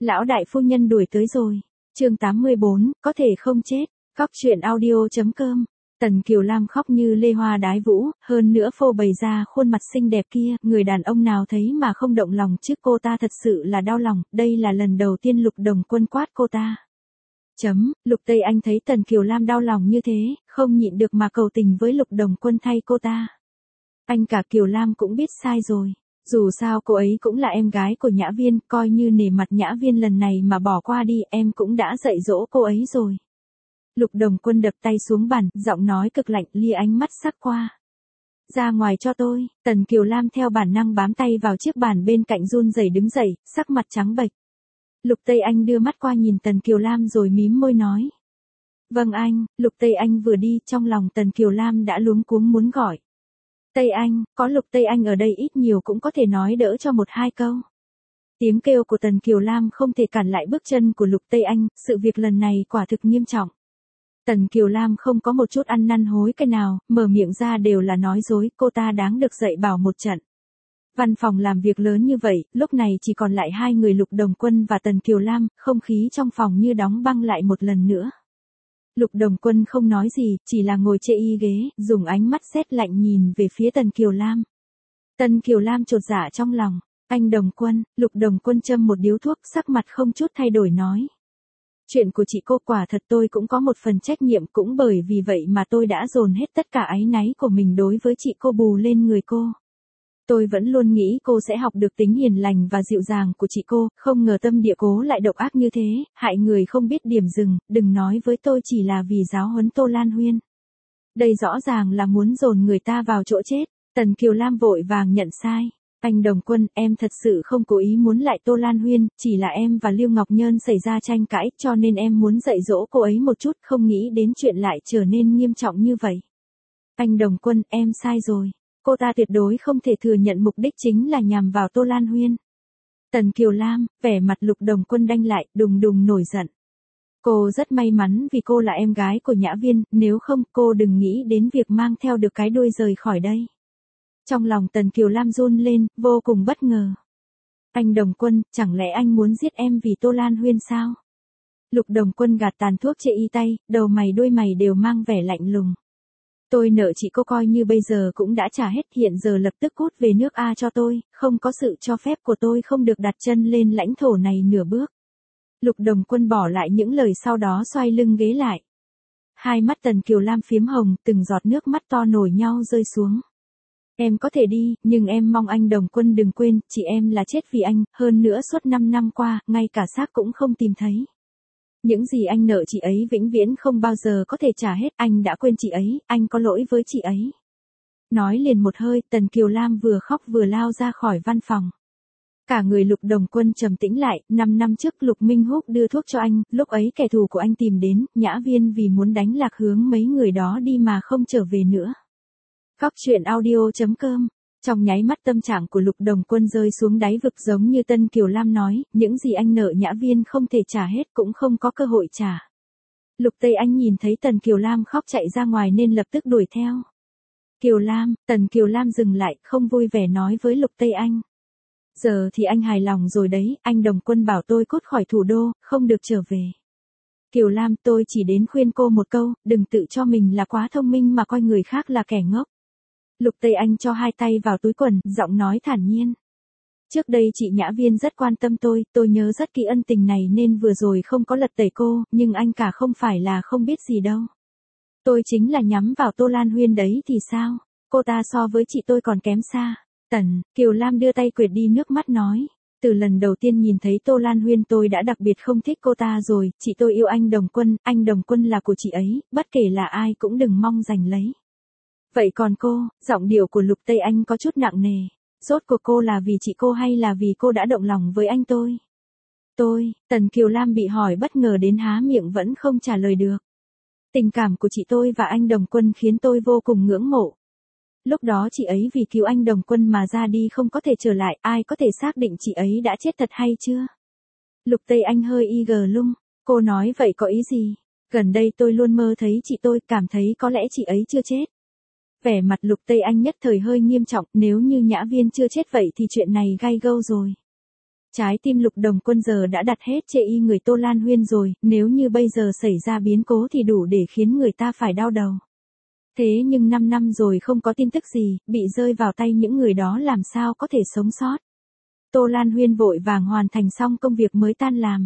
Lão đại phu nhân đuổi tới rồi. Chương 84, có thể không chết. Cóc truyện audio.com. Tần Kiều Lam khóc như lê hoa đái vũ, hơn nữa phô bày ra khuôn mặt xinh đẹp kia, người đàn ông nào thấy mà không động lòng chứ cô ta thật sự là đau lòng, đây là lần đầu tiên Lục Đồng Quân quát cô ta. Lục Tây Anh thấy Tần Kiều Lam đau lòng như thế, không nhịn được mà cầu tình với Lục Đồng Quân thay cô ta. Anh cả Kiều Lam cũng biết sai rồi. Dù sao cô ấy cũng là em gái của Nhã Viên, coi như nể mặt Nhã Viên lần này mà bỏ qua đi, em cũng đã dạy dỗ cô ấy rồi. Lục Đồng Quân đập tay xuống bàn, giọng nói cực lạnh, lia ánh mắt sắc qua. Ra ngoài cho tôi. Tần Kiều Lam theo bản năng bám tay vào chiếc bàn bên cạnh run rẩy đứng dậy, sắc mặt trắng bệch. Lục Tây Anh đưa mắt qua nhìn Tần Kiều Lam rồi mím môi nói. Vâng anh. Lục Tây Anh vừa đi, trong lòng Tần Kiều Lam đã luống cuống muốn gọi. Tây Anh, có Lục Tây Anh ở đây ít nhiều cũng có thể nói đỡ cho một hai câu. Tiếng kêu của Tần Kiều Lam không thể cản lại bước chân của Lục Tây Anh, sự việc lần này quả thực nghiêm trọng. Tần Kiều Lam không có một chút ăn năn hối cải nào, mở miệng ra đều là nói dối, cô ta đáng được dạy bảo một trận. Văn phòng làm việc lớn như vậy, lúc này chỉ còn lại hai người Lục Đồng Quân và Tần Kiều Lam, không khí trong phòng như đóng băng lại một lần nữa. Lục Đồng Quân không nói gì, chỉ là ngồi chê y ghế, dùng ánh mắt sét lạnh nhìn về phía Tần Kiều Lam. Tần Kiều Lam chột dạ trong lòng. Anh Đồng Quân. Lục Đồng Quân châm một điếu thuốc, sắc mặt không chút thay đổi nói. Chuyện của chị cô quả thật tôi cũng có một phần trách nhiệm, cũng bởi vì vậy mà tôi đã dồn hết tất cả áy náy của mình đối với chị cô bù lên người cô. Tôi vẫn luôn nghĩ cô sẽ học được tính hiền lành và dịu dàng của chị cô, không ngờ tâm địa cố lại độc ác như thế, hại người không biết điểm dừng, đừng nói với tôi chỉ là vì giáo huấn Tô Lan Huyên. Đây rõ ràng là muốn dồn người ta vào chỗ chết. Tần Kiều Lam vội vàng nhận sai. Anh Đồng Quân, em thật sự không cố ý muốn lại Tô Lan Huyên, chỉ là em và Lưu Ngọc Nhơn xảy ra tranh cãi, cho nên em muốn dạy dỗ cô ấy một chút, không nghĩ đến chuyện lại trở nên nghiêm trọng như vậy. Anh Đồng Quân, em sai rồi. Cô ta tuyệt đối không thể thừa nhận mục đích chính là nhằm vào Tô Lan Huyên. Tần Kiều Lam, vẻ mặt Lục Đồng Quân đanh lại, đùng đùng nổi giận. Cô rất may mắn vì cô là em gái của Nhã Viên, nếu không cô đừng nghĩ đến việc mang theo được cái đuôi rời khỏi đây. Trong lòng Tần Kiều Lam run lên, vô cùng bất ngờ. Anh Đồng Quân, chẳng lẽ anh muốn giết em vì Tô Lan Huyên sao? Lục Đồng Quân gạt tàn thuốc chê y tay, đầu mày đuôi mày đều mang vẻ lạnh lùng. Tôi nợ chị cô coi như bây giờ cũng đã trả hết, hiện giờ lập tức cút về nước A cho tôi, không có sự cho phép của tôi không được đặt chân lên lãnh thổ này nửa bước. Lục Đồng Quân bỏ lại những lời sau đó xoay lưng ghế lại. Hai mắt Tần Kiều Lam phiếm hồng, từng giọt nước mắt to nổi nhau rơi xuống. Em có thể đi, nhưng em mong anh Đồng Quân đừng quên, chị em là chết vì anh, hơn nữa suốt 5 năm qua, ngay cả xác cũng không tìm thấy. Những gì anh nợ chị ấy vĩnh viễn không bao giờ có thể trả hết, anh đã quên chị ấy, anh có lỗi với chị ấy. Nói liền một hơi, Tần Kiều Lam vừa khóc vừa lao ra khỏi văn phòng. Cả người Lục Đồng Quân trầm tĩnh lại, 5 năm trước Lục Minh Húc đưa thuốc cho anh, lúc ấy kẻ thù của anh tìm đến, Nhã Viên vì muốn đánh lạc hướng mấy người đó đi mà không trở về nữa. Cóc truyện audio.com. Trong nháy mắt tâm trạng của Lục Đồng Quân rơi xuống đáy vực, giống như Tần Kiều Lam nói, những gì anh nợ Nhã Viên không thể trả hết, cũng không có cơ hội trả. Lục Tây Anh nhìn thấy Tần Kiều Lam khóc chạy ra ngoài nên lập tức đuổi theo. Kiều Lam. Tần Kiều Lam dừng lại, không vui vẻ nói với Lục Tây Anh. Giờ thì anh hài lòng rồi đấy, anh Đồng Quân bảo tôi cút khỏi thủ đô, không được trở về. Kiều Lam, tôi chỉ đến khuyên cô một câu, đừng tự cho mình là quá thông minh mà coi người khác là kẻ ngốc. Lục Tây Anh cho hai tay vào túi quần, giọng nói thản nhiên. Trước đây chị Nhã Viên rất quan tâm tôi nhớ rất kỹ ân tình này nên vừa rồi không có lật tẩy cô, nhưng anh cả không phải là không biết gì đâu. Tôi chính là nhắm vào Tô Lan Huyên đấy thì sao, cô ta so với chị tôi còn kém xa. Kiều Lam đưa tay quệt đi nước mắt nói. Từ lần đầu tiên nhìn thấy Tô Lan Huyên tôi đã đặc biệt không thích cô ta rồi, chị tôi yêu anh Đồng Quân là của chị ấy, bất kể là ai cũng đừng mong giành lấy. Vậy còn cô, giọng điệu của Lục Tây Anh có chút nặng nề. Rốt cuộc cô là vì chị cô hay là vì cô đã động lòng với anh tôi? Tần Kiều Lam bị hỏi bất ngờ đến há miệng vẫn không trả lời được. Tình cảm của chị tôi và anh Đồng Quân khiến tôi vô cùng ngưỡng mộ. Lúc đó chị ấy vì cứu anh Đồng Quân mà ra đi không có thể trở lại, ai có thể xác định chị ấy đã chết thật hay chưa? Lục Tây Anh hơi lung. Cô nói vậy có ý gì? Gần đây tôi luôn mơ thấy chị tôi, cảm thấy có lẽ chị ấy chưa chết. Vẻ mặt Lục Tây Anh nhất thời hơi nghiêm trọng, nếu như Nhã Viên chưa chết vậy thì chuyện này gay gâu rồi. Trái tim Lục Đồng Quân giờ đã đặt hết chê y người Tô Lan Huyên rồi, nếu như bây giờ xảy ra biến cố thì đủ để khiến người ta phải đau đầu. Thế nhưng 5 năm rồi không có tin tức gì, bị rơi vào tay những người đó làm sao có thể sống sót. Tô Lan Huyên vội vàng hoàn thành xong công việc mới tan làm.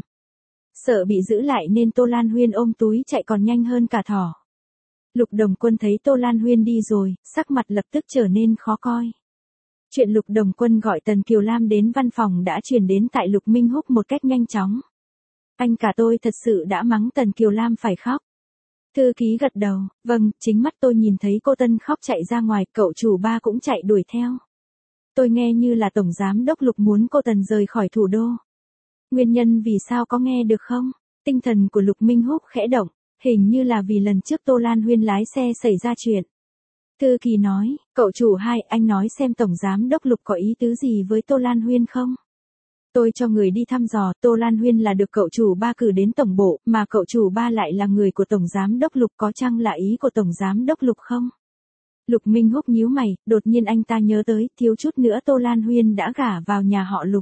Sợ bị giữ lại nên Tô Lan Huyên ôm túi chạy còn nhanh hơn cả thỏ. Lục Đồng Quân thấy Tô Lan Huyên đi rồi, sắc mặt lập tức trở nên khó coi. Chuyện Lục Đồng Quân gọi Tần Kiều Lam đến văn phòng đã truyền đến tại Lục Minh Húc một cách nhanh chóng. Anh cả tôi thật sự đã mắng Tần Kiều Lam phải khóc. Thư ký gật đầu, vâng, chính mắt tôi nhìn thấy cô Tân khóc chạy ra ngoài, cậu chủ Ba cũng chạy đuổi theo. Tôi nghe như là Tổng Giám đốc Lục muốn cô Tần rời khỏi thủ đô. Nguyên nhân vì sao có nghe được không? Tinh thần của Lục Minh Húc khẽ động, hình như là vì lần trước Tô Lan Huyên lái xe xảy ra chuyện. Thư ký nói, cậu chủ Hai, anh nói xem Tổng Giám đốc Lục có ý tứ gì với Tô Lan Huyên không? Tôi cho người đi thăm dò, Tô Lan Huyên là được cậu chủ Ba cử đến tổng bộ, mà cậu chủ Ba lại là người của Tổng Giám đốc Lục, có chăng là ý của Tổng Giám đốc Lục không? Lục Minh Húc nhíu mày, đột nhiên anh ta nhớ tới, thiếu chút nữa Tô Lan Huyên đã gả vào nhà họ Lục.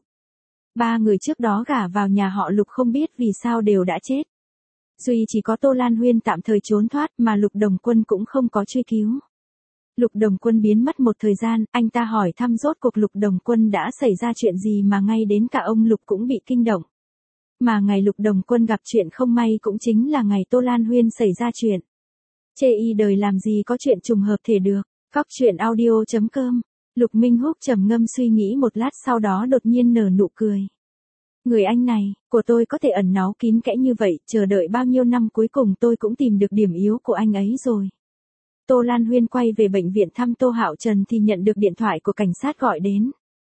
3 người trước đó gả vào nhà họ Lục không biết vì sao đều đã chết. Duy chỉ có Tô Lan Huyên tạm thời trốn thoát mà Lục Đồng Quân cũng không có truy cứu. Lục Đồng Quân biến mất một thời gian, anh ta hỏi thăm rốt cuộc Lục Đồng Quân đã xảy ra chuyện gì mà ngay đến cả ông Lục cũng bị kinh động. Mà ngày Lục Đồng Quân gặp chuyện không may cũng chính là ngày Tô Lan Huyên xảy ra chuyện. Chê y đời làm gì có chuyện trùng hợp thể được. Cóc truyện audio.com. Lục Minh Húc trầm ngâm suy nghĩ một lát sau đó đột nhiên nở nụ cười. Người anh này, của tôi có thể ẩn náu kín kẽ như vậy, chờ đợi bao nhiêu năm cuối cùng tôi cũng tìm được điểm yếu của anh ấy rồi. Tô Lan Huyên quay về bệnh viện thăm Tô Hạo Trần thì nhận được điện thoại của cảnh sát gọi đến.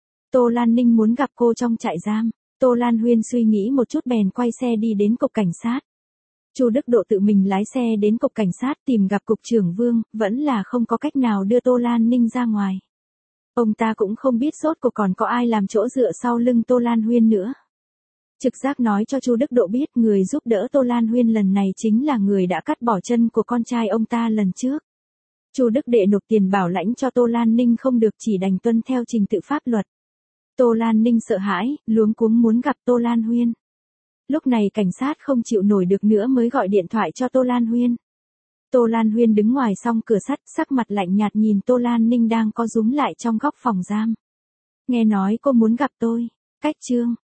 Tô Lan Ninh muốn gặp cô trong trại giam. Tô Lan Huyên suy nghĩ một chút bèn quay xe đi đến cục cảnh sát. Chu Đức Độ tự mình lái xe đến cục cảnh sát tìm gặp cục trưởng Vương, vẫn là không có cách nào đưa Tô Lan Ninh ra ngoài. Ông ta cũng không biết rốt cuộc còn có ai làm chỗ dựa sau lưng Tô Lan Huyên nữa. Trực giác nói cho Chu Đức Độ biết người giúp đỡ Tô Lan Huyên lần này chính là người đã cắt bỏ chân của con trai ông ta lần trước. Chu Đức Đệ nộp tiền bảo lãnh cho Tô Lan Ninh không được, chỉ đành tuân theo trình tự pháp luật. Tô Lan Ninh sợ hãi, luống cuống muốn gặp Tô Lan Huyên. Lúc này cảnh sát không chịu nổi được nữa mới gọi điện thoại cho Tô Lan Huyên. Tô Lan Huyên đứng ngoài song cửa sắt, sắc mặt lạnh nhạt nhìn Tô Lan Ninh đang co rúm lại trong góc phòng giam. Nghe nói cô muốn gặp tôi. Cách chương.